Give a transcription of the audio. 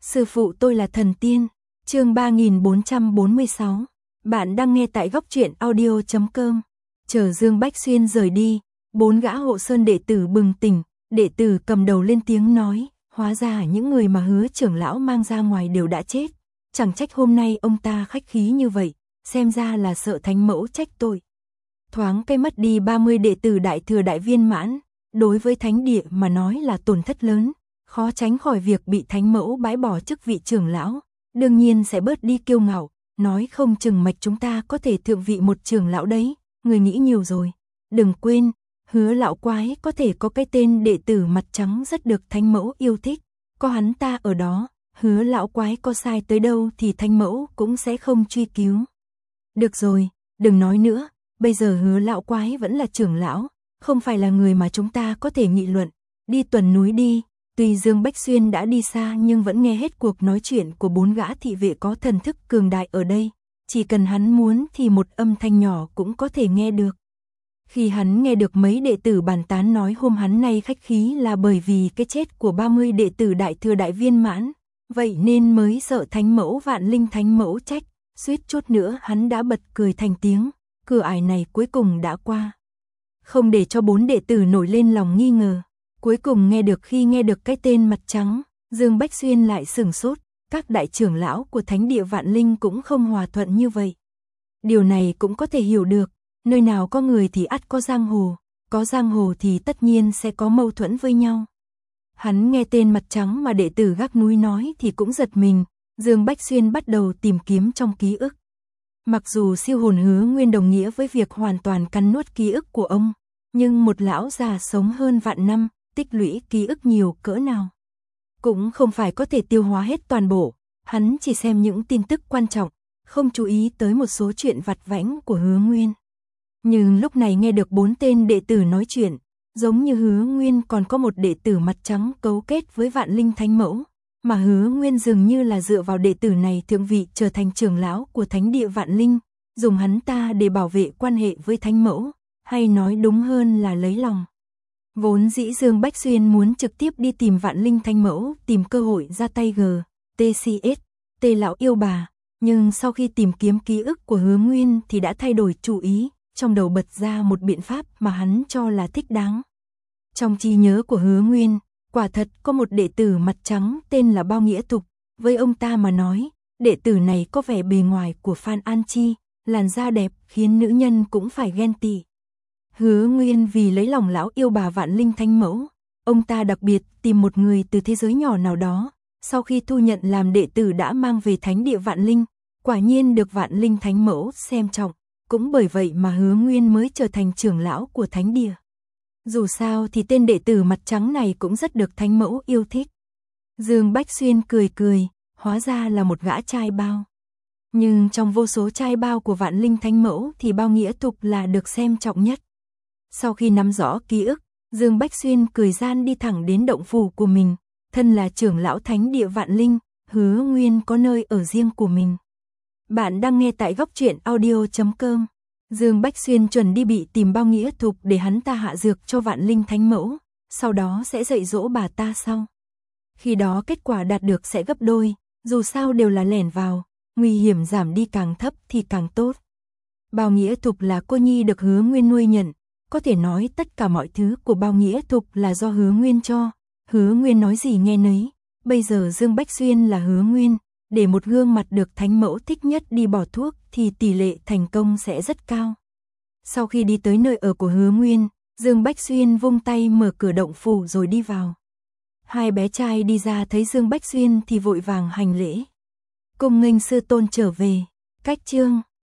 Sư phụ tôi là thần tiên. Chương 3446. Bạn đang nghe tại góc truyện audio.com. Chờ Dương Bách Xuyên rời đi, 4 gã hộ sơn đệ tử bừng tỉnh, đệ tử cầm đầu lên tiếng nói, hóa ra những người mà Hứa trưởng lão mang ra ngoài đều đã chết, chẳng trách hôm nay ông ta khách khí như vậy, xem ra là sợ thánh mẫu trách tội. Thoáng cái mất đi 30 đệ tử đại thừa đại viên mãn, đối với thánh địa mà nói là tổn thất lớn, khó tránh khỏi việc bị thánh mẫu bãi bỏ chức vị trưởng lão, đương nhiên sẽ bớt đi kiêu ngạo, nói không chừng mạch chúng ta có thể thượng vị một trưởng lão đấy, người nghĩ nhiều rồi. Đừng quên, Hứa lão quái có thể có cái tên đệ tử mặt trắng rất được thánh mẫu yêu thích, có hắn ta ở đó, Hứa lão quái có sai tới đâu thì thánh mẫu cũng sẽ không truy cứu. Được rồi, đừng nói nữa, bây giờ Hứa lão quái vẫn là trưởng lão, không phải là người mà chúng ta có thể nghị luận, đi tuần núi đi. Tuy Dương Bách Xuyên đã đi xa nhưng vẫn nghe hết cuộc nói chuyện của 4 gã thị vệ có thần thức cường đại ở đây, chỉ cần hắn muốn thì một âm thanh nhỏ cũng có thể nghe được. Khi hắn nghe được mấy đệ tử bàn tán nói hôm hắn nay khách khí là bởi vì cái chết của 30 đệ tử đại thừa đại viên mãn, vậy nên mới sợ thánh mẫu Vạn Linh thánh mẫu trách, suýt chút nữa hắn đã bật cười thành tiếng, cửa ải này cuối cùng đã qua. Không để cho 4 đệ tử nổi lên lòng nghi ngờ. Cuối cùng khi nghe được cái tên mặt trắng, Dương Bách Xuyên lại sửng sốt, các đại trưởng lão của thánh địa Vạn Linh cũng không hòa thuận như vậy. Điều này cũng có thể hiểu được, nơi nào có người thì ắt có giang hồ thì tất nhiên sẽ có mâu thuẫn với nhau. Hắn nghe tên mặt trắng mà đệ tử gác núi nói thì cũng giật mình, Dương Bách Xuyên bắt đầu tìm kiếm trong ký ức. Mặc dù siêu hồn Hứa Nguyên đồng nghĩa với việc hoàn toàn cắn nuốt ký ức của ông, nhưng một lão già sống hơn vạn năm, tích lũy ký ức nhiều cỡ nào cũng không phải có thể tiêu hóa hết toàn bộ, hắn chỉ xem những tin tức quan trọng, không chú ý tới một số chuyện vặt vãnh của Hứa Nguyên. Nhưng lúc này nghe được 4 tên đệ tử nói chuyện, giống như Hứa Nguyên còn có một đệ tử mặt trắng cấu kết với Vạn Linh thánh mẫu, mà Hứa Nguyên dường như là dựa vào đệ tử này thượng vị trở thành trưởng lão của thánh địa Vạn Linh, dùng hắn ta để bảo vệ quan hệ với thánh mẫu, hay nói đúng hơn là lấy lòng. Vốn dĩ Dương Bách Xuyên muốn trực tiếp đi tìm Vạn Linh thánh mẫu, tìm cơ hội ra tay TCS, Tê lão yêu bà, nhưng sau khi tìm kiếm ký ức của Hứa Nguyên thì đã thay đổi chủ ý, trong đầu bật ra một biện pháp mà hắn cho là thích đáng. Trong trí nhớ của Hứa Nguyên, quả thật có một đệ tử mặt trắng tên là Bao Nghĩa Thục, với ông ta mà nói, đệ tử này có vẻ bề ngoài của Phan An Chi, làn da đẹp khiến nữ nhân cũng phải ghen tị. Hứa Nguyên vì lấy lòng lão yêu bà Vạn Linh thánh mẫu, ông ta đặc biệt tìm một người từ thế giới nhỏ nào đó, sau khi thu nhận làm đệ tử đã mang về thánh địa Vạn Linh, quả nhiên được Vạn Linh thánh mẫu xem trọng, cũng bởi vậy mà Hứa Nguyên mới trở thành trưởng lão của thánh địa. Dù sao thì tên đệ tử mặt trắng này cũng rất được thánh mẫu yêu thích. Dương Bách Xuyên cười, hóa ra là một gã trai bao. Nhưng trong vô số trai bao của Vạn Linh thánh mẫu thì Bao Nghĩa Thục là được xem trọng nhất. Sau khi nắm rõ ký ức, Dương Bách Xuyên cười gian đi thẳng đến động phủ của mình, thân là trưởng lão thánh địa Vạn Linh, Hứa Nguyên có nơi ở riêng của mình. Bạn đang nghe tại góc truyện audio.com. Dương Bách Xuyên chuẩn đi bị tìm Bao Nghĩa Thục để hắn ta hạ dược cho Vạn Linh thánh mẫu, sau đó sẽ dạy dỗ bà ta sau. Khi đó kết quả đạt được sẽ gấp đôi, dù sao đều là lẻn vào, nguy hiểm giảm đi càng thấp thì càng tốt. Bao Nghĩa Thục là cô nhi được Hứa Nguyên nuôi nhận, có thể nói tất cả mọi thứ của Bao Nghĩa Thục là do Hứa Nguyên cho, Hứa Nguyên nói gì nghe nấy. Bây giờ Dương Bách Xuyên là Hứa Nguyên, để một gương mặt được thánh mẫu thích nhất đi bỏ thuốc thì tỷ lệ thành công sẽ rất cao. Sau khi đi tới nơi ở của Hứa Nguyên, Dương Bách Xuyên vung tay mở cửa động phủ rồi đi vào. Hai bé trai đi ra thấy Dương Bách Xuyên thì vội vàng hành lễ. Cung nghênh sư tôn trở về. Cách chương